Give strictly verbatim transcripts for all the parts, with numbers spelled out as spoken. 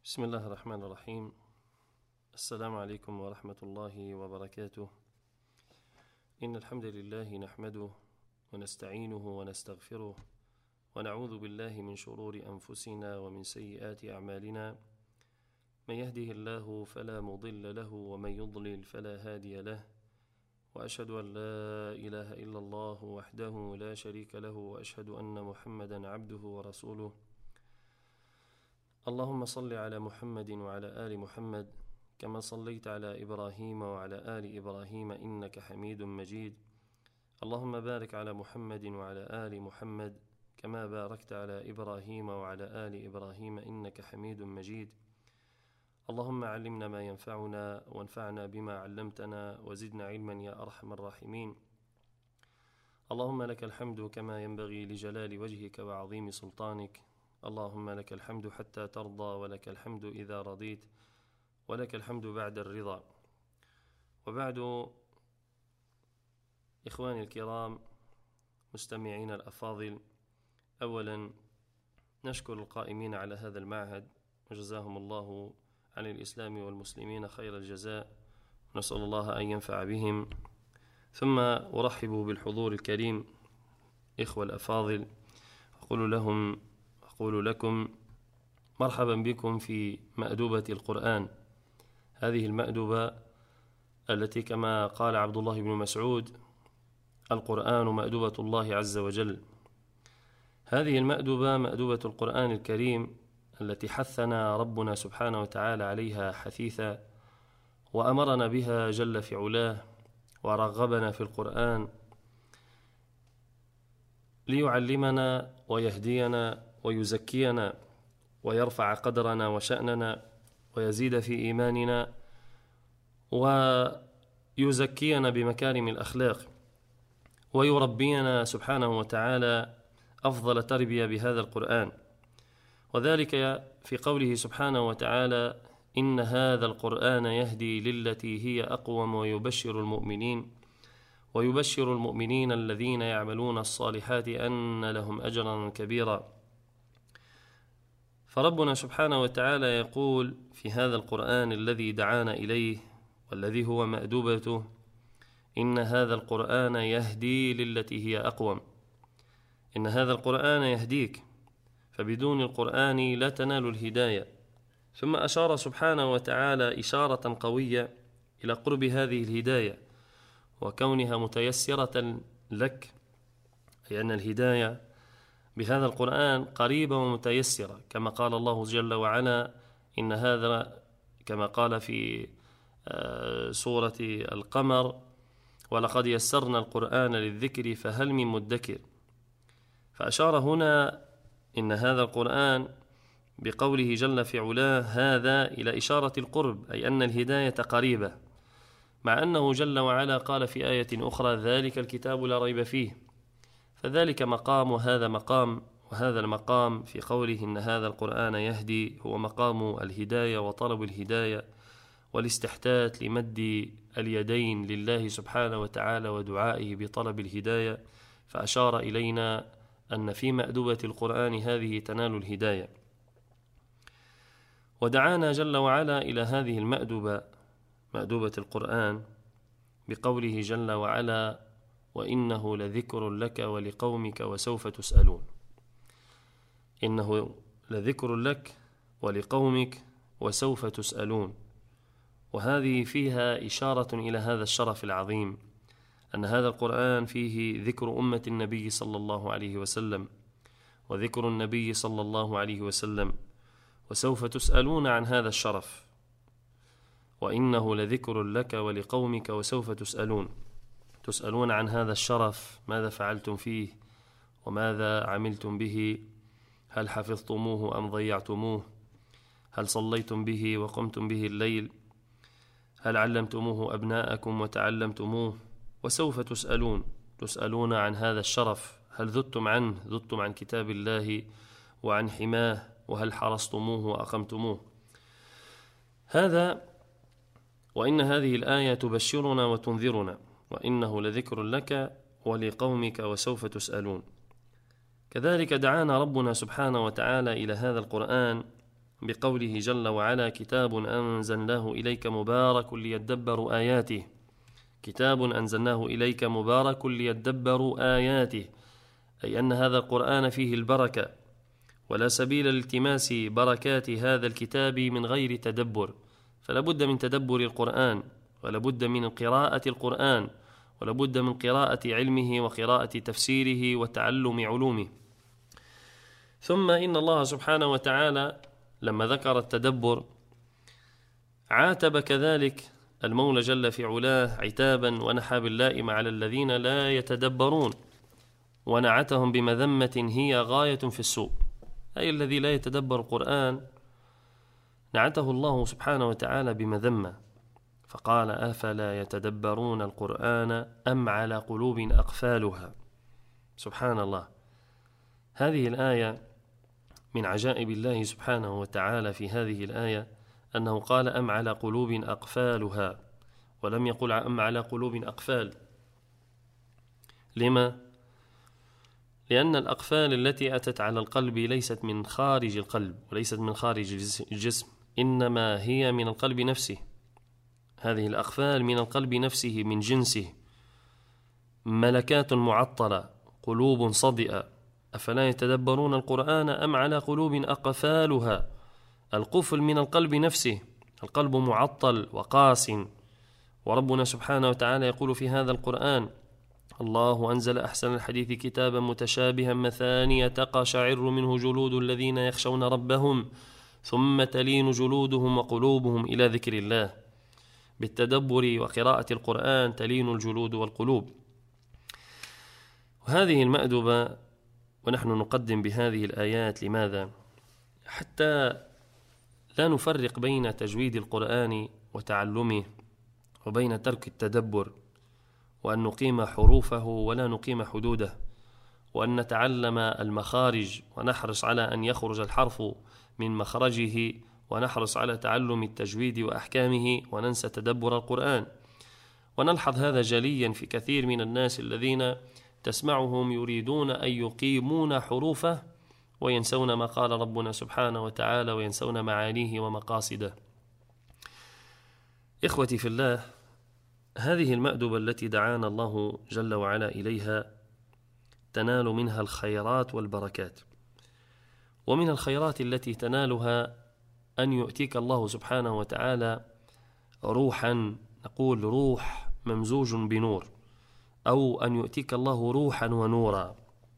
بسم الله الرحمن الرحيم. السلام عليكم ورحمة الله وبركاته. إن الحمد لله نحمده ونستعينه ونستغفره ونعوذ بالله من شرور أنفسنا ومن سيئات أعمالنا. من يهده الله فلا مضل له ومن يضلل فلا هادي له، وأشهد أن لا إله إلا الله وحده لا شريك له، وأشهد أن محمدا عبده ورسوله. اللهم صل على محمد وعلى آل محمد كما صليت على إبراهيم وعلى آل إبراهيم إنك حميد مجيد. اللهم بارك على محمد وعلى آل محمد كما باركت على إبراهيم وعلى آل إبراهيم إنك حميد مجيد. اللهم علمنا ما ينفعنا وانفعنا بما علمتنا وزدنا علما يا أرحم الراحمين. اللهم لك الحمد كما ينبغي لجلال وجهك وعظيم سلطانك. اللهم لك الحمد حتى ترضى، ولك الحمد إذا رضيت، ولك الحمد بعد الرضا. وبعد، إخواني الكرام مستمعين الأفاضل، أولا نشكر القائمين على هذا المعهد وجزاهم الله عن الإسلام والمسلمين خير الجزاء، نسأل الله أن ينفع بهم. ثم أرحب بالحضور الكريم إخوة الأفاضل، أقول لهم أقول لكم مرحبا بكم في مأدوبة القرآن، هذه المأدوبة التي كما قال عبد الله بن مسعود: القرآن مأدوبة الله عز وجل. هذه المأدوبة مأدوبة القرآن الكريم التي حثنا ربنا سبحانه وتعالى عليها حثيثا، وأمرنا بها جل في علاه، ورغبنا في القرآن ليعلمنا ويهدينا ويزكينا ويرفع قدرنا وشأننا ويزيد في إيماننا ويزكينا بمكارم الأخلاق، ويربينا سبحانه وتعالى أفضل تربية بهذا القرآن. وذلك في قوله سبحانه وتعالى: إن هذا القرآن يهدي للتي هي أقوم ويبشر المؤمنين ويبشر المؤمنين الذين يعملون الصالحات أن لهم أجرا كبيرا. فربنا سبحانه وتعالى يقول في هذا القرآن الذي دعانا إليه والذي هو مأدوبته: إن هذا القرآن يهدي للتي هي أقوم. إن هذا القرآن يهديك، فبدون القرآن لا تنال الهداية. ثم أشار سبحانه وتعالى إشارة قوية إلى قرب هذه الهداية وكونها متيسرة لك، أي أن الهداية بهذا القرآن قريبة ومتيسرة، كما قال الله جل وعلا: إن هذا، كما قال في سورة القمر: ولقد يسرنا القرآن للذكر فهل من مدكر. فأشار هنا إن هذا القرآن بقوله جل في علاه هذا إلى إشارة القرب، أي أن الهداية قريبة، مع أنه جل وعلا قال في آية أخرى: ذلك الكتاب لا ريب فيه. فذلك مقام وهذا مقام، وهذا المقام في قوله إن هذا القرآن يهدي هو مقام الهداية وطلب الهداية والاستحتات لمد اليدين لله سبحانه وتعالى ودعائه بطلب الهداية. فأشار إلينا أن في مأدوبة القرآن هذه تنال الهداية، ودعانا جل وعلا إلى هذه المأدوبة، مأدوبة القرآن، بقوله جل وعلا: وإنه لذكر لك ولقومك وسوف تسألون. إنه لذكر لك ولقومك وسوف تسألون. وهذه فيها إشارة إلى هذا الشرف العظيم، أن هذا القرآن فيه ذكر أمة النبي صلى الله عليه وسلم، وذكر النبي صلى الله عليه وسلم، وسوف تسألون عن هذا الشرف. وإنه لذكر لك ولقومك وسوف تسألون، تسألون عن هذا الشرف، ماذا فعلتم فيه وماذا عملتم به، هل حفظتموه أم ضيعتموه، هل صليتم به وقمتم به الليل، هل علمتموه أبناءكم وتعلمتموه. وسوف تسألون، تسألون عن هذا الشرف، هل ذدتم عنه، ذدتم عن كتاب الله وعن حماه، وهل حرصتموه وأقمتموه. هذا وإن هذه الآية تبشرنا وتنذرنا: وإنه لذكر لك ولقومك وسوف تسألون. كذلك دعانا ربنا سبحانه وتعالى إلى هذا القرآن بقوله جل وعلا: كتاب أنزلناه إليك مبارك ليدبروا آياته. كتاب أنزلناه إليك مبارك ليدبروا آياته، أي أن هذا القرآن فيه البركة، ولا سبيل لالتماس بركات هذا الكتاب من غير تدبر، فلا بد من تدبر القرآن، ولا بد من قراءة القرآن، ولا بد من قراءة علمه وقراءة تفسيره وتعلم علومه. ثم إن الله سبحانه وتعالى لما ذكر التدبر عاتب كذلك المولى جل في علاه عتابا ونحى باللائم على الذين لا يتدبرون، ونعتهم بمذمة هي غاية في السوء، أي الذي لا يتدبر القرآن نعته الله سبحانه وتعالى بمذمة، فقال: أفلا يتدبرون القرآن أم على قلوب أقفالها. سبحان الله، هذه الآية من عجائب الله سبحانه وتعالى في هذه الآية أنه قال: أم على قلوب أقفالها، ولم يقل أم على قلوب أقفال. لما؟ لأن الأقفال التي أتت على القلب ليست من خارج القلب وليست من خارج الجسم، إنما هي من القلب نفسه. هذه الأقفال من القلب نفسه، من جنسه، ملكات معطلة، قلوب صدئة. أفلا يتدبرون القرآن أم على قلوب أقفالها. القفل من القلب نفسه، القلب معطل وقاس. وربنا سبحانه وتعالى يقول في هذا القرآن: الله أنزل أحسن الحديث كتابا متشابها مثانية تقشعر منه جلود الذين يخشون ربهم ثم تلين جلودهم وقلوبهم إلى ذكر الله. بالتدبر وقراءة القرآن تلين الجلود والقلوب. وهذه المأدبة ونحن نقدم بهذه الآيات، لماذا؟ حتى لا نفرق بين تجويد القرآن وتعلمه وبين ترك التدبر، وأن نقيم حروفه ولا نقيم حدوده، وأن نتعلم المخارج ونحرص على أن يخرج الحرف من مخرجه، ونحرص على تعلم التجويد وأحكامه، وننسى تدبر القرآن. ونلحظ هذا جليا في كثير من الناس الذين تسمعهم يريدون أن يقيمون حروفه وينسون ما قال ربنا سبحانه وتعالى، وينسون معانيه ومقاصده. إخوتي في الله، هذه المأدبة التي دعانا الله جل وعلا إليها تنال منها الخيرات والبركات. ومن الخيرات التي تنالها أن يؤتيك الله سبحانه وتعالى روحا، نقول روح ممزوج بنور، أو أن يؤتيك الله روحا ونورا،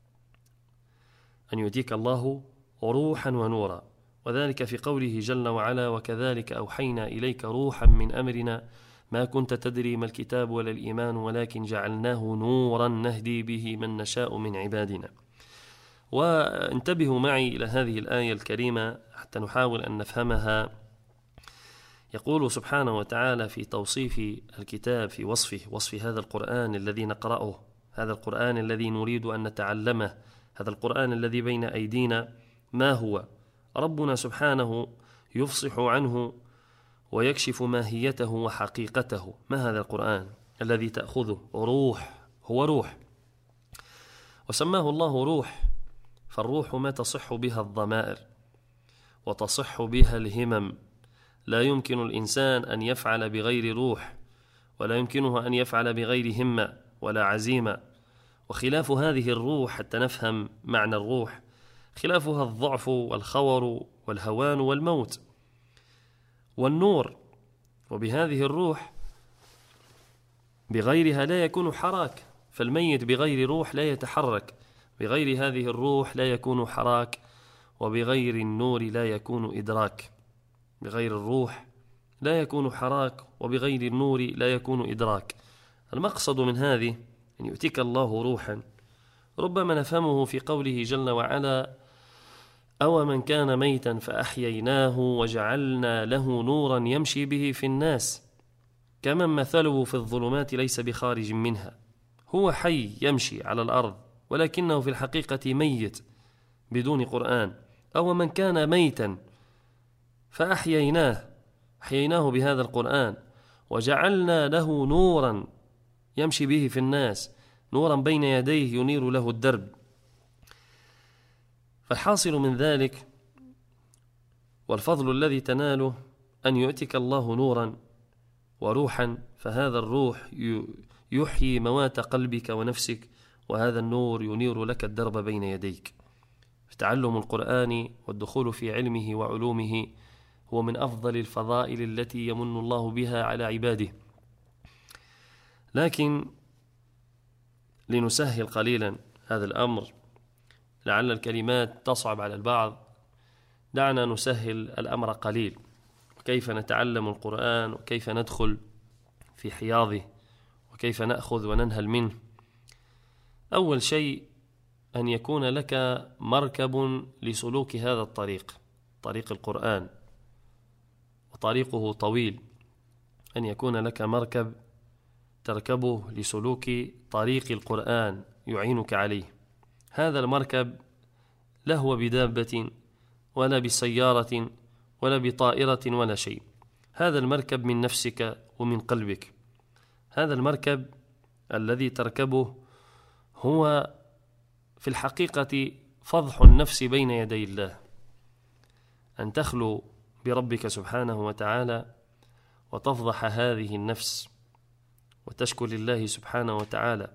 أن يؤتيك الله روحا ونورا، وذلك في قوله جل وعلا: وكذلك أوحينا إليك روحا من أمرنا ما كنت تدري ما الكتاب ولا الإيمان ولكن جعلناه نورا نهدي به من نشاء من عبادنا. وانتبهوا معي إلى هذه الآية الكريمة حتى نحاول أن نفهمها. يقول سبحانه وتعالى في توصيف الكتاب، في وصفه، وصف هذا القرآن الذي نقرأه، هذا القرآن الذي نريد أن نتعلمه، هذا القرآن الذي بين أيدينا، ما هو؟ ربنا سبحانه يفصح عنه ويكشف ماهيته وحقيقته. ما هذا القرآن الذي تأخذه؟ روح، هو روح، وسماه الله روح، فالروح ما تصح بها الضمائر وتصح بها الهمم. لا يمكن الإنسان أن يفعل بغير روح، ولا يمكنه أن يفعل بغير همة ولا عزيمة. وخلاف هذه الروح، حتى نفهم معنى الروح، خلافها الضعف والخور والهوان والموت والنور. وبهذه الروح بغيرها لا يكون حراك، فالميت بغير روح لا يتحرك، بغير هذه الروح لا يكون حراك، وبغير النور لا يكون إدراك. بغير الروح لا يكون حراك، وبغير النور لا يكون إدراك. المقصد من هذه أن يؤتيك الله روحا، ربما نفهمه في قوله جل وعلا: أو من كان ميتا فأحييناه وجعلنا له نورا يمشي به في الناس كمن مثله في الظلمات ليس بخارج منها. هو حي يمشي على الأرض، ولكنه في الحقيقة ميت بدون قرآن. أو من كان ميتا فأحييناه، أحييناه بهذا القرآن، وجعلنا له نورا يمشي به في الناس، نورا بين يديه ينير له الدرب. فالحاصل من ذلك والفضل الذي تناله أن يؤتك الله نورا وروحا، فهذا الروح يحيي موات قلبك ونفسك، وهذا النور ينير لك الدرب بين يديك. تعلم القرآن والدخول في علمه وعلومه هو من أفضل الفضائل التي يمن الله بها على عباده. لكن لنسهل قليلا هذا الأمر، لعل الكلمات تصعب على البعض، دعنا نسهل الأمر قليل. كيف نتعلم القرآن، وكيف ندخل في حياضه، وكيف نأخذ وننهل منه. أول شيء أن يكون لك مركب لسلوك هذا الطريق، طريق القرآن، وطريقه طويل. أن يكون لك مركب تركبه لسلوك طريق القرآن يعينك عليه. هذا المركب لا هو بدابة ولا بسيارة ولا بطائرة ولا شيء، هذا المركب من نفسك ومن قلبك. هذا المركب الذي تركبه هو في الحقيقة فضح النفس بين يدي الله، أن تخلو بربك سبحانه وتعالى وتفضح هذه النفس وتشكو لله سبحانه وتعالى،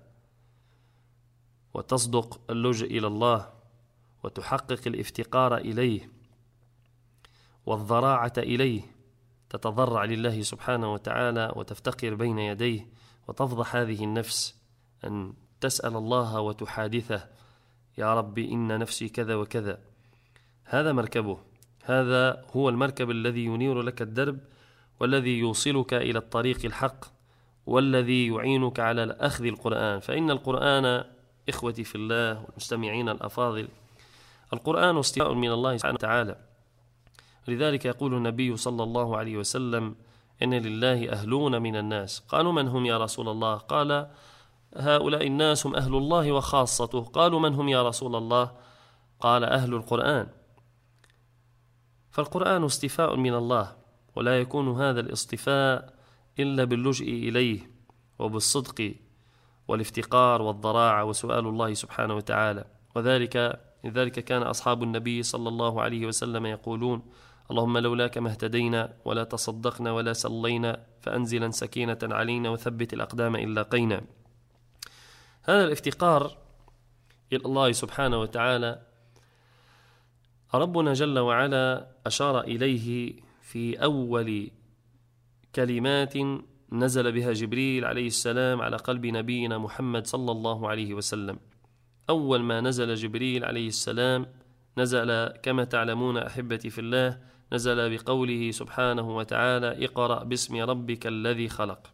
وتصدق اللجوء إلى الله، وتحقق الافتقار إليه والضراعة إليه، تتضرع لله سبحانه وتعالى وتفتقر بين يديه، وتفضح هذه النفس، أن تسأل الله وتحادثه: يا رب إن نفسي كذا وكذا. هذا مركبه، هذا هو المركب الذي ينير لك الدرب، والذي يوصلك إلى الطريق الحق، والذي يعينك على أخذ القرآن. فإن القرآن إخوتي في الله والمستمعين الأفاضل، القرآن استواء من الله سبحانه وتعالى. لذلك يقول النبي صلى الله عليه وسلم: إن لله أهلون من الناس. قالوا: من هم يا رسول الله؟ قال: هؤلاء الناس هم أهل الله وخاصته. قالوا: من هم يا رسول الله؟ قال: أهل القرآن. فالقرآن استفاء من الله، ولا يكون هذا الاصطفاء إلا باللجوء إليه وبالصدق والافتقار والضراعة وسؤال الله سبحانه وتعالى. وذلك لذلك كان أصحاب النبي صلى الله عليه وسلم يقولون: اللهم لولاك ما اهتدينا ولا تصدقنا ولا صلينا، فأنزلا سكينة علينا وثبت الأقدام إن لاقينا. هذا الافتقار إلى الله سبحانه وتعالى ربنا جل وعلا أشار إليه في أول كلمات نزل بها جبريل عليه السلام على قلب نبينا محمد صلى الله عليه وسلم. أول ما نزل جبريل عليه السلام نزل كما تعلمون أحبتي في الله، نزل بقوله سبحانه وتعالى: اقرأ باسم ربك الذي خلق.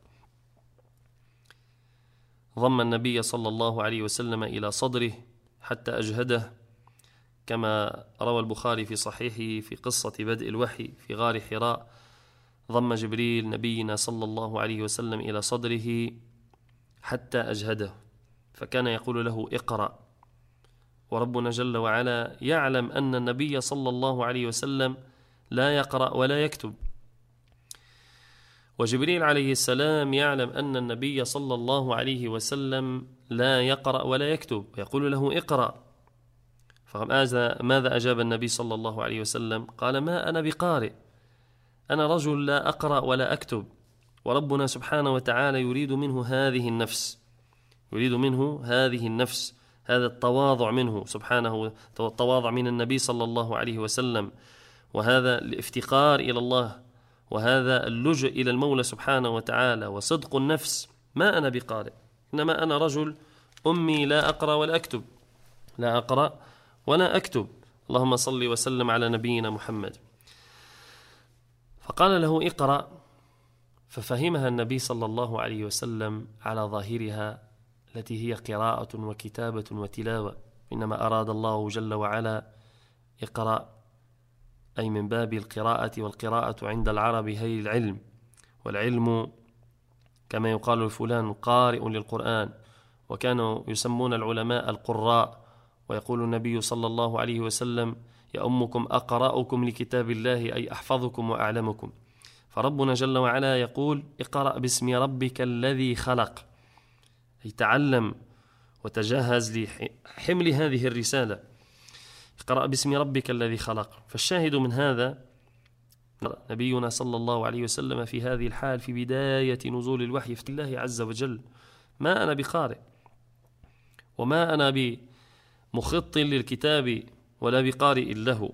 ضم النبي صلى الله عليه وسلم إلى صدره حتى أجهده، كما روى البخاري في صحيحه في قصة بدء الوحي في غار حراء. ضم جبريل نبينا صلى الله عليه وسلم إلى صدره حتى أجهده، فكان يقول له: اقرأ. وربنا جل وعلا يعلم أن النبي صلى الله عليه وسلم لا يقرأ ولا يكتب، وجبريل عليه السلام يعلم أن النبي صلى الله عليه وسلم لا يقرأ ولا يكتب، ويقول له: اقرأ. فماذا ماذا أجاب النبي صلى الله عليه وسلم؟ قال: ما أنا بقارئ، أنا رجل لا أقرأ ولا أكتب. وربنا سبحانه وتعالى يريد منه هذه النفس، يريد منه هذه النفس، هذا التواضع منه سبحانه، التواضع من النبي صلى الله عليه وسلم، وهذا الافتقار إلى الله، وهذا اللجوء إلى المولى سبحانه وتعالى، وصدق النفس: ما أنا بقارئ، إنما أنا رجل أمي لا أقرأ ولا أكتب، لا أقرأ ولا أكتب. اللهم صل وسلم على نبينا محمد. فقال له: اقرأ. ففهمها النبي صلى الله عليه وسلم على ظاهرها التي هي قراءة وكتابة وتلاوة، إنما أراد الله جل وعلا اقرأ، أي من باب القراءة، والقراءة عند العرب هي العلم، والعلم كما يقال لفلان قارئ للقرآن، وكانوا يسمون العلماء القراء. ويقول النبي صلى الله عليه وسلم: يأمكم أقرأكم لكتاب الله، أي أحفظكم وأعلمكم. فربنا جل وعلا يقول: اقرأ باسم ربك الذي خلق، أي تعلم وتجهز لحمل هذه الرسالة. اقرأ باسم ربك الذي خلق. فالشاهد من هذا نبينا صلى الله عليه وسلم في هذه الحال في بداية نزول الوحي في الله عز وجل: ما أنا بقارئ وما أنا بمخط للكتاب ولا بقارئ له.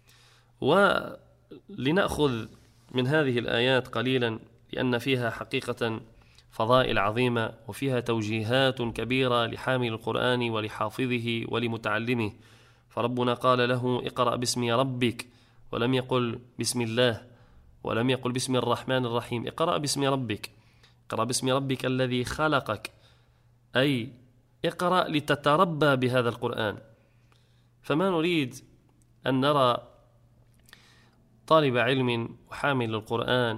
ولنأخذ من هذه الآيات قليلا، لأن فيها حقيقة فضائل عظيمة وفيها توجيهات كبيرة لحامل القرآن ولحافظه ولمتعلمه. فربنا قال له: اقرأ باسم ربك، ولم يقل بسم الله، ولم يقل باسم الرحمن الرحيم. اقرأ باسم ربك، اقرأ باسم ربك الذي خلقك، أي اقرأ لتتربى بهذا القرآن. فما نريد أن نرى طالب علم وحامل للقرآن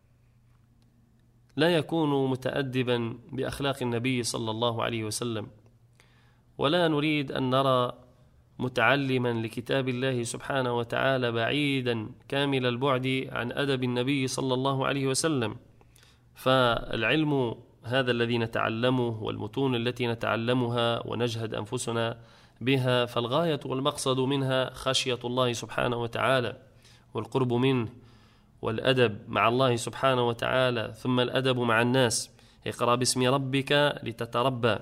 لا يكون متأدبا بأخلاق النبي صلى الله عليه وسلم، ولا نريد أن نرى متعلما لكتاب الله سبحانه وتعالى بعيدا كامل البعد عن أدب النبي صلى الله عليه وسلم. فالعلم هذا الذي نتعلمه والمتون التي نتعلمها ونجهد أنفسنا بها، فالغاية والمقصد منها خشية الله سبحانه وتعالى والقرب منه والأدب مع الله سبحانه وتعالى، ثم الأدب مع الناس. اقرأ باسم ربك لتتربى.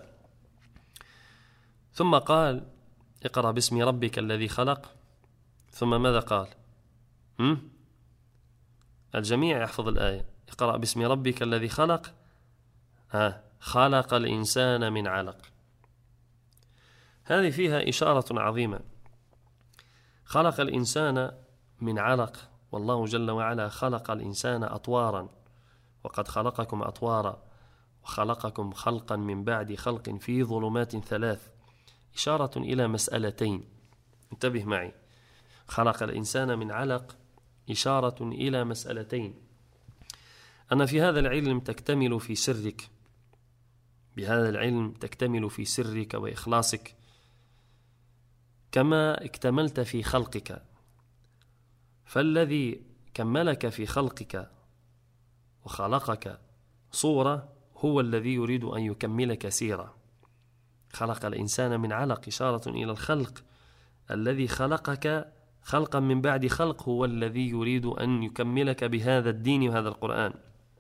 ثم قال: اقرأ باسم ربك الذي خلق. ثم ماذا قال؟ هم؟ الجميع يحفظ الآية: اقرأ باسم ربك الذي خلق. ها خلق الإنسان من علق. هذه فيها إشارة عظيمة. خلق الإنسان من علق، والله جل وعلا خلق الإنسان أطوارا، وقد خلقكم أطوارا وخلقكم خلقا من بعد خلق في ظلمات ثلاث. إشارة إلى مسألتين، انتبه معي. خلق الإنسان من علق إشارة إلى مسألتين: أن في هذا العلم تكتمل في سرك، بهذا العلم تكتمل في سرك وإخلاصك، كما اكتملت في خلقك. فالذي كملك في خلقك وخلقك صورة هو الذي يريد أن يكملك سيرة. خلق الإنسان من علق إشارة إلى الخلق. الذي خلقك خلقا من بعد خلق هو الذي يريد أن يكملك بهذا الدين وهذا القرآن.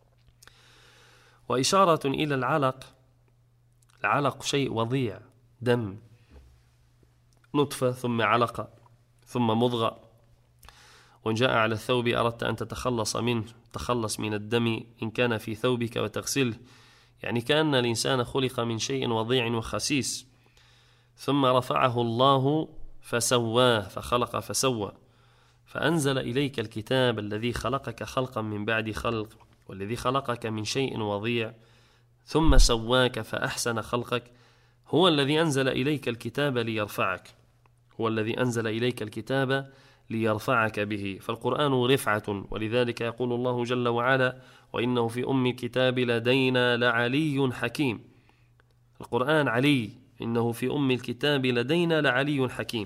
وإشارة إلى العلق، العلق شيء وضيع، دم، نطفة ثم علقة ثم مضغة. وإن جاء على الثوب أردت أن تتخلص منه، تخلص من الدم إن كان في ثوبك وتغسله. يعني كأن الإنسان خلق من شيء وضيع وخسيس، ثم رفعه الله فسواه، فخلق فسوى، فأنزل إليك الكتاب الذي خلقك خلقا من بعد خلق، والذي خلقك من شيء وضيع ثم سواك فأحسن خلقك. هو الذي أنزل إليك الكتاب ليرفعك، هو الذي أنزل إليك الكتاب ليرفعك به. فالقرآن رفعة، ولذلك يقول الله جل وعلا: وإنه في أم الكتاب لدينا لعلي حكيم. القرآن علي، إنه في أم الكتاب لدينا لعلي حكيم.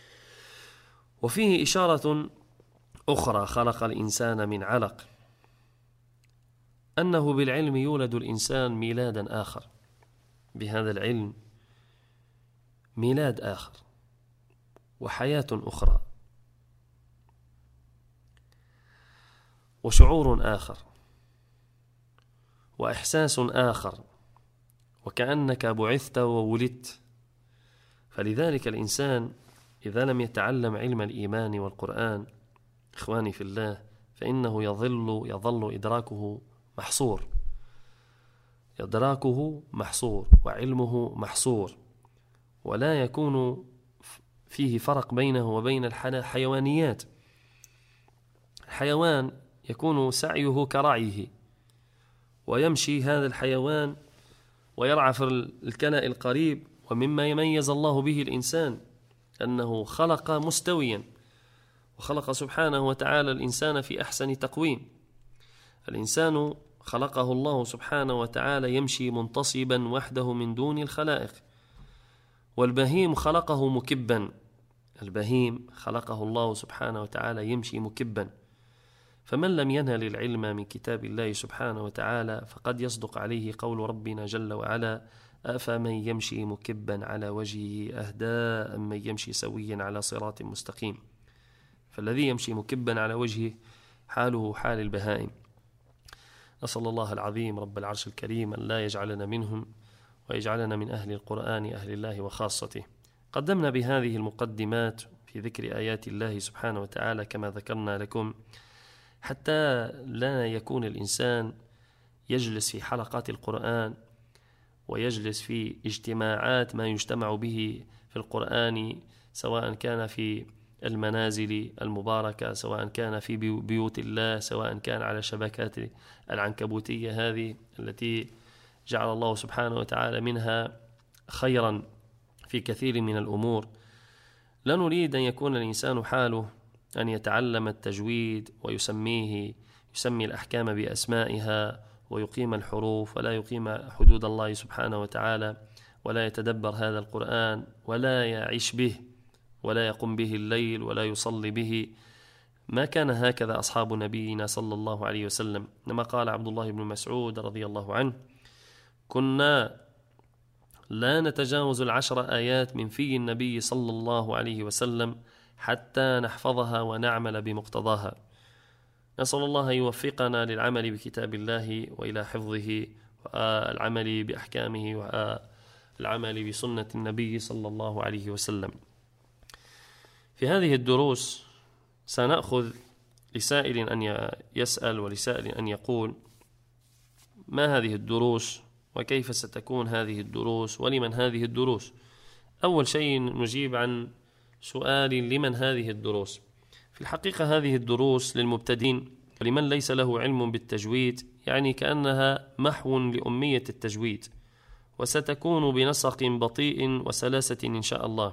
وفيه إشارة أخرى: خلق الإنسان من علق، أنه بالعلم يولد الإنسان ميلادا آخر، بهذا العلم ميلاد آخر وحياة أخرى وشعور آخر وإحساس آخر، وكأنك بعثت وولدت. فلذلك الإنسان إذا لم يتعلم علم الإيمان والقرآن، إخواني في الله، فإنه يظل يظل إدراكه محصور، إدراكه محصور وعلمه محصور، ولا يكون فيه فرق بينه وبين الحيوانيات. الحيوان يكون سعيه كرعيه، ويمشي هذا الحيوان ويرعى في الكنأ القريب. ومما يميز الله به الإنسان أنه خلق مستويا، وخلق سبحانه وتعالى الإنسان في أحسن تقويم. الإنسان خلقه الله سبحانه وتعالى يمشي منتصبا وحده من دون الخلائق، والبهيم خلقه مكبا، البهيم خلقه الله سبحانه وتعالى يمشي مكبا. فمن لم ينهل العلم من كتاب الله سبحانه وتعالى فقد يصدق عليه قول ربنا جل وعلا: أفمن يمشي مكبا على وجهه أهدى أم من يمشي سويا على صراط مستقيم. فالذي يمشي مكبا على وجهه حاله حال البهائم. نسأل الله العظيم رب العرش الكريم أن لا يجعلنا منهم ويجعلنا من أهل القرآن أهل الله وخاصته. قدمنا بهذه المقدمات في ذكر آيات الله سبحانه وتعالى كما ذكرنا لكم، حتى لا يكون الإنسان يجلس في حلقات القرآن ويجلس في اجتماعات ما يجتمع به في القرآن، سواء كان في المنازل المباركة، سواء كان في بيوت الله، سواء كان على شبكات العنكبوتية هذه التي جعل الله سبحانه وتعالى منها خيرا في كثير من الأمور. لا نريد أن يكون الإنسان حاله أن يتعلم التجويد ويسميه يسمي الأحكام بأسمائها ويقيم الحروف ولا يقيم حدود الله سبحانه وتعالى، ولا يتدبر هذا القرآن ولا يعيش به ولا يقوم به الليل ولا يصلي به. ما كان هكذا أصحاب نبينا صلى الله عليه وسلم. لما قال عبد الله بن مسعود رضي الله عنه: كنا لا نتجاوز العشر آيات من في النبي صلى الله عليه وسلم حتى نحفظها ونعمل بمقتضاها. نسأل الله أن يوفقنا للعمل بكتاب الله وإلى حفظه والعمل بأحكامه والعمل بسنة النبي صلى الله عليه وسلم. في هذه الدروس سنأخذ لسائل أن يسأل ولسائل أن يقول: ما هذه الدروس وكيف ستكون هذه الدروس ولمن هذه الدروس؟ أول شيء نجيب عن سؤال: لمن هذه الدروس؟ في الحقيقة هذه الدروس للمبتدئين ولمن ليس له علم بالتجويد، يعني كأنها محو لأمية التجويد، وستكون بنسق بطيء وسلاسة إن شاء الله،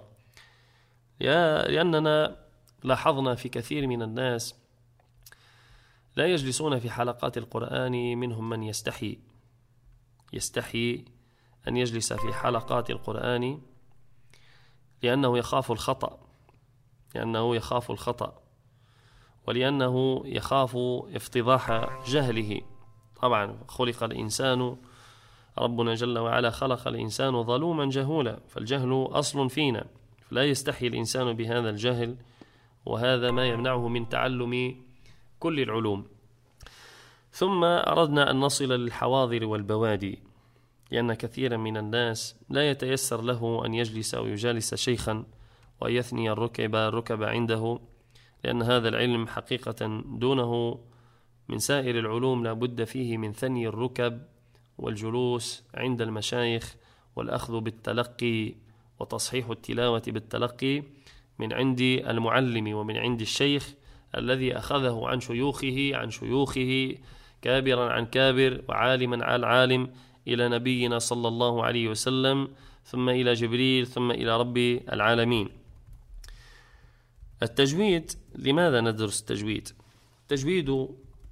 لأننا لاحظنا في كثير من الناس لا يجلسون في حلقات القرآن، منهم من يستحي يستحي أن يجلس في حلقات القرآن لأنه يخاف الخطأ لأنه يخاف الخطأ ولأنه يخاف افتضاح جهله. طبعا خلق الإنسان، ربنا جل وعلا خلق الإنسان ظلوما جهولا، فالجهل أصل فينا، فلا يستحي الإنسان بهذا الجهل، وهذا ما يمنعه من تعلم كل العلوم. ثم أردنا أن نصل للحواضر والبوادي، لأن كثيرا من الناس لا يتيسر له أن يجلس أو يجالس شيخا ويثني الركب الركب عنده، لأن هذا العلم حقيقة دونه من سائر العلوم لا بد فيه من ثني الركب والجلوس عند المشايخ والأخذ بالتلقي وتصحيح التلاوة بالتلقي من عند المعلم ومن عند الشيخ الذي أخذه عن شيوخه عن شيوخه كابرا عن كابر وعالما عن عالم إلى نبينا صلى الله عليه وسلم، ثم إلى جبريل، ثم إلى رب العالمين. التجويد، لماذا ندرس التجويد؟ التجويد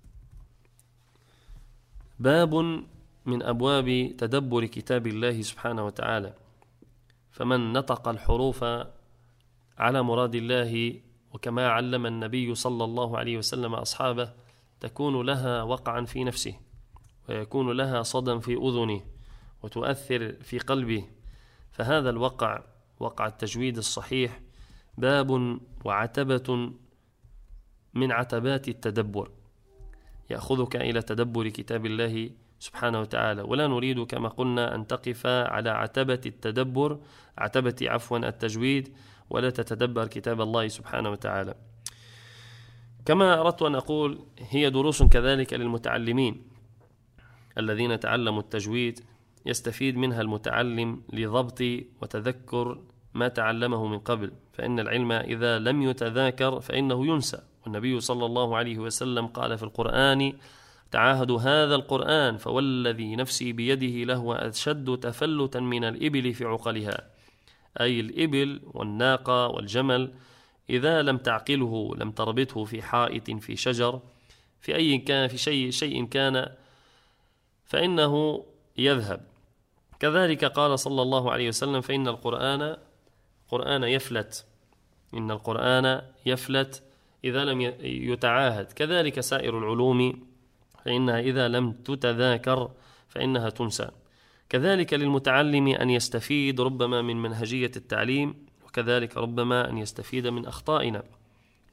باب من أبواب تدبر كتاب الله سبحانه وتعالى، فمن نطق الحروف على مراد الله وكما علم النبي صلى الله عليه وسلم أصحابه تكون لها وقعا في نفسه، ويكون لها صدى في أذنه، وتؤثر في قلبه. فهذا الوقع، وقع التجويد الصحيح، باب وعتبة من عتبات التدبر، يأخذك إلى تدبر كتاب الله سبحانه وتعالى. ولا نريد كما قلنا أن تقف على عتبة التدبر، عتبة عفوا التجويد، ولا تتدبر كتاب الله سبحانه وتعالى. كما أردت أن أقول، هي دروس كذلك للمتعلمين الذين تعلموا التجويد، يستفيد منها المتعلم لضبط وتذكر ما تعلمه من قبل، فإن العلم إذا لم يتذاكر فإنه ينسى. والنبي صلى الله عليه وسلم قال في القرآن: تعاهدوا هذا القرآن فوالذي نفسي بيده لهو أشد تفلتا من الإبل في عقلها، أي الإبل والناقة والجمل إذا لم تعقله، لم تربطه في حائط، في شجر، في أي كان، في شيء شيء كان، فإنه يذهب. كذلك قال صلى الله عليه وسلم: فإن القرآن قرآن يفلت إن القرآن يفلت إذا لم يتعاهد. كذلك سائر العلوم فإنها إذا لم تتذاكر فإنها تنسى. كذلك للمتعلم أن يستفيد ربما من منهجية التعليم، وكذلك ربما أن يستفيد من أخطائنا،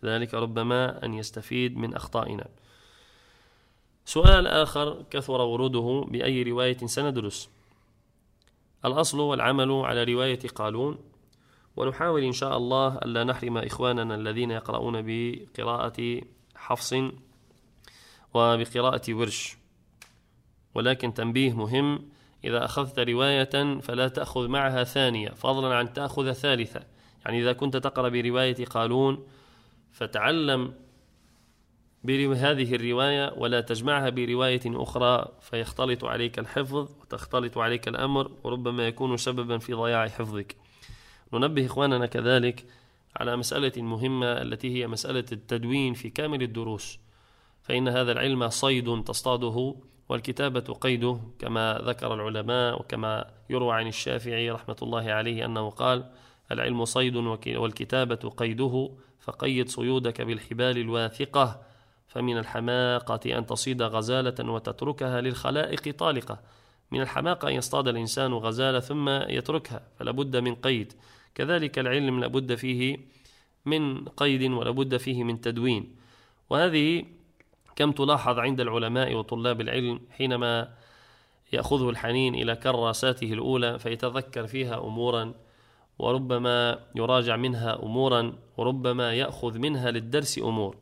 ذلك ربما أن يستفيد من أخطائنا. سؤال آخر كثر وروده: بأي رواية سندرس؟ الأصل والعمل على رواية قالون، ونحاول إن شاء الله ألا نحرم إخواننا الذين يقرؤون بقراءة حفص وبقراءة ورش. ولكن تنبيه مهم: إذا أخذت رواية فلا تأخذ معها ثانية، فضلا عن تأخذ ثالثة. يعني إذا كنت تقرأ برواية قالون فتعلم بهذه الرواية ولا تجمعها برواية أخرى، فيختلط عليك الحفظ وتختلط عليك الأمر، وربما يكون سببا في ضياع حفظك. ننبه إخواننا كذلك على مسألة مهمة التي هي مسألة التدوين في كامل الدروس، فإن هذا العلم صيد تصطاده والكتابة قيده، كما ذكر العلماء وكما يروى عن الشافعي رحمة الله عليه أنه قال: العلم صيد والكتابة قيده، فقيد صيودك بالحبال الواثقة، فمن الحماقة أن تصيد غزالة وتتركها للخلائق طالقة. من الحماقة أن يصطاد الإنسان غزالة ثم يتركها، فلابد من قيد. كذلك العلم لابد فيه من قيد ولابد فيه من تدوين. وهذه كم تلاحظ عند العلماء وطلاب العلم حينما يأخذه الحنين إلى كراساته الأولى فيتذكر فيها أمورا، وربما يراجع منها أمورا، وربما يأخذ منها للدرس أمور.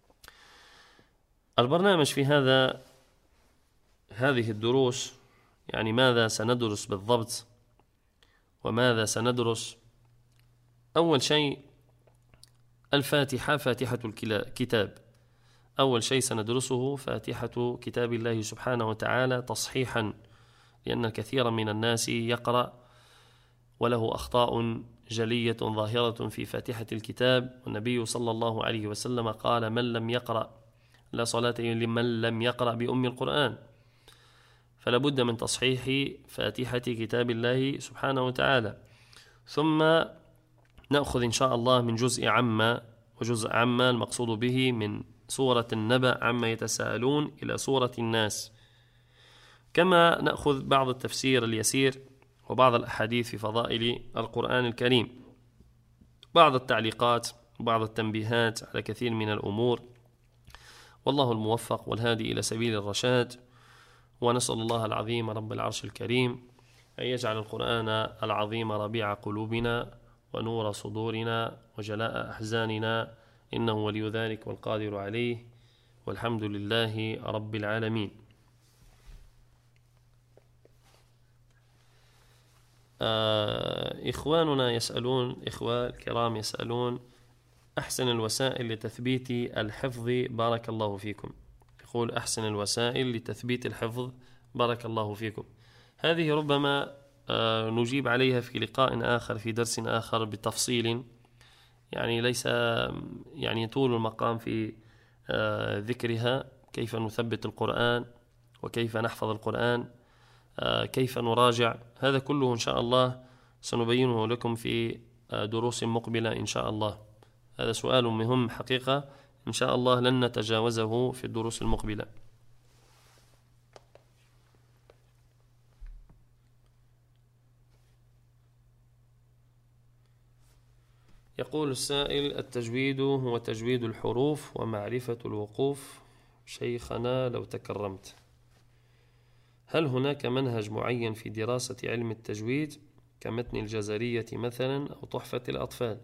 البرنامج في هذا هذه الدروس، يعني ماذا سندرس بالضبط وماذا سندرس؟ أول شيء الفاتحة، فاتحة الكتاب. أول شيء سندرسه فاتحة كتاب الله سبحانه وتعالى تصحيحا، لأن كثيرا من الناس يقرأ وله أخطاء جلية ظاهرة في فاتحة الكتاب، والنبي صلى الله عليه وسلم قال: من لم يقرأ لا صلاة لمن لم يقرأ بأم القرآن. فلا بد من تصحيح فاتحة كتاب الله سبحانه وتعالى. ثم نأخذ إن شاء الله من جزء عما، وجزء عما المقصود به من سورة النبأ عما يتساءلون إلى سورة الناس. كما نأخذ بعض التفسير اليسير وبعض الأحاديث في فضائل القرآن الكريم، بعض التعليقات وبعض التنبيهات على كثير من الأمور. والله الموفق والهادي إلى سبيل الرشاد. ونسأل الله العظيم رب العرش الكريم أن يجعل القرآن العظيم ربيع قلوبنا ونور صدورنا وجلاء أحزاننا، إنه ولي ذلك والقادر عليه، والحمد لله رب العالمين. آه إخواننا يسألون، إخوة الكرام يسألون: أحسن الوسائل لتثبيت الحفظ بارك الله فيكم. يقول: أحسن الوسائل لتثبيت الحفظ بارك الله فيكم. هذه ربما آه نجيب عليها في لقاء آخر في درس آخر بتفصيل، يعني ليس يعني طول المقام في آه ذكرها، كيف نثبت القرآن وكيف نحفظ القرآن، آه كيف نراجع. هذا كله إن شاء الله سنبينه لكم في آه دروس مقبلة إن شاء الله. هذا سؤال مهم حقيقة، إن شاء الله لن نتجاوزه في الدروس المقبلة. يقول السائل: التجويد هو تجويد الحروف ومعرفة الوقوف، شيخنا لو تكرمت، هل هناك منهج معين في دراسة علم التجويد كمتن الجزرية مثلا أو تحفة الأطفال؟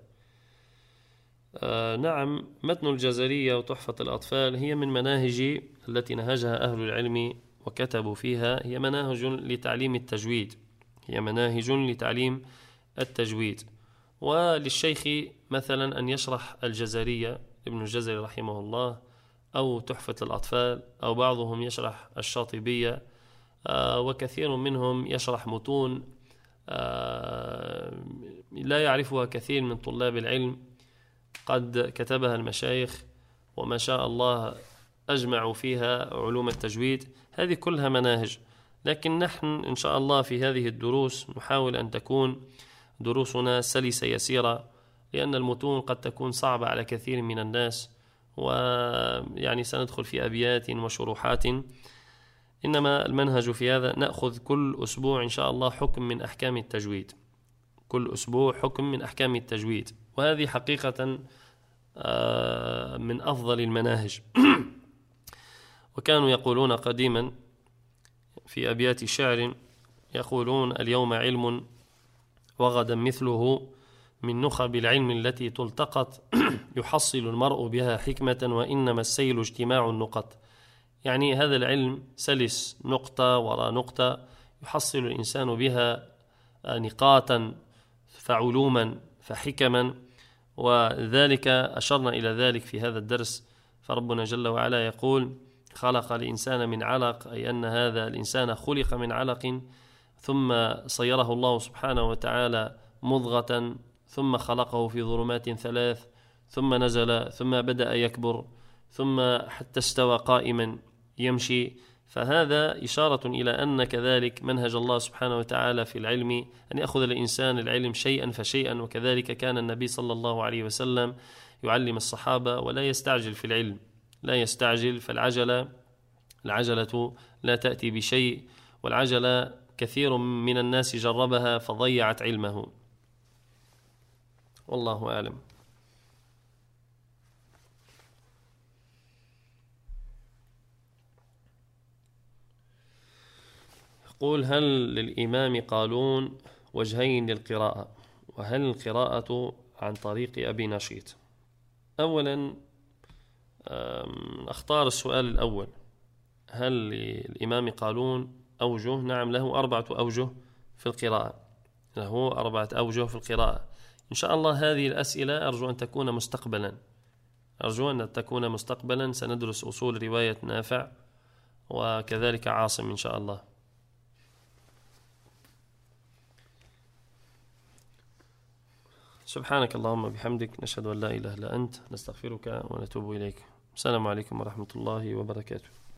آه نعم، متن الجزرية وتحفة الأطفال هي من مناهج التي نهجها أهل العلم وكتبوا فيها، هي مناهج لتعليم التجويد، هي مناهج لتعليم التجويد. وللشيخ مثلا أن يشرح الجزرية ابن الجزري رحمه الله، أو تحفة الأطفال، أو بعضهم يشرح الشاطبية، آه وكثير منهم يشرح متون آه لا يعرفها كثير من طلاب العلم، قد كتبها المشايخ وما شاء الله أجمعوا فيها علوم التجويد. هذه كلها مناهج، لكن نحن إن شاء الله في هذه الدروس نحاول أن تكون دروسنا سلسة يسيرة، لأن المتون قد تكون صعبة على كثير من الناس، ويعني سندخل في أبيات وشروحات. إنما المنهج في هذا نأخذ كل أسبوع إن شاء الله حكم من أحكام التجويد، كل أسبوع حكم من أحكام التجويد. وهذه حقيقة من أفضل المناهج. وكانوا يقولون قديما في أبيات شعر، يقولون: اليوم علم وغدا مثله، من نخب العلم التي تلتقط، يحصل المرء بها حكمة وإنما السيل اجتماع النقط. يعني هذا العلم سلس، نقطة وراء نقطة، يحصل الإنسان بها نقاطا فعلوما فحكما، وذلك أشرنا إلى ذلك في هذا الدرس. فربنا جل وعلا يقول: خلق الإنسان من علق، أي أن هذا الإنسان خلق من علق، ثم صيره الله سبحانه وتعالى مضغة، ثم خلقه في ظلمات ثلاث، ثم نزل، ثم بدأ يكبر، ثم حتى استوى قائما يمشي. فهذا إشارة إلى أن كذلك منهج الله سبحانه وتعالى في العلم أن يأخذ الإنسان العلم شيئا فشيئا، وكذلك كان النبي صلى الله عليه وسلم يعلم الصحابة ولا يستعجل في العلم، لا يستعجل. فالعجلة العجلة لا تأتي بشيء، والعجلة كثير من الناس جربها فضيعت علمه، والله أعلم. يقول: هل للإمام قالون وجهين للقراءة؟ وهل القراءة عن طريق أبي نشيط؟ أولا أختار السؤال الأول، هل للإمام قالون أوجه؟ نعم، له أربعة أوجه في القراءة، له أربعة أوجه في القراءة. إن شاء الله هذه الأسئلة أرجو أن تكون مستقبلا، أرجو أن تكون مستقبلا. سندرس أصول رواية نافع وكذلك عاصم إن شاء الله. سبحانك اللهم وبحمدك، نشهد أن لا إله إلا أنت، نستغفرك ونتوب إليك. السلام عليكم ورحمة الله وبركاته.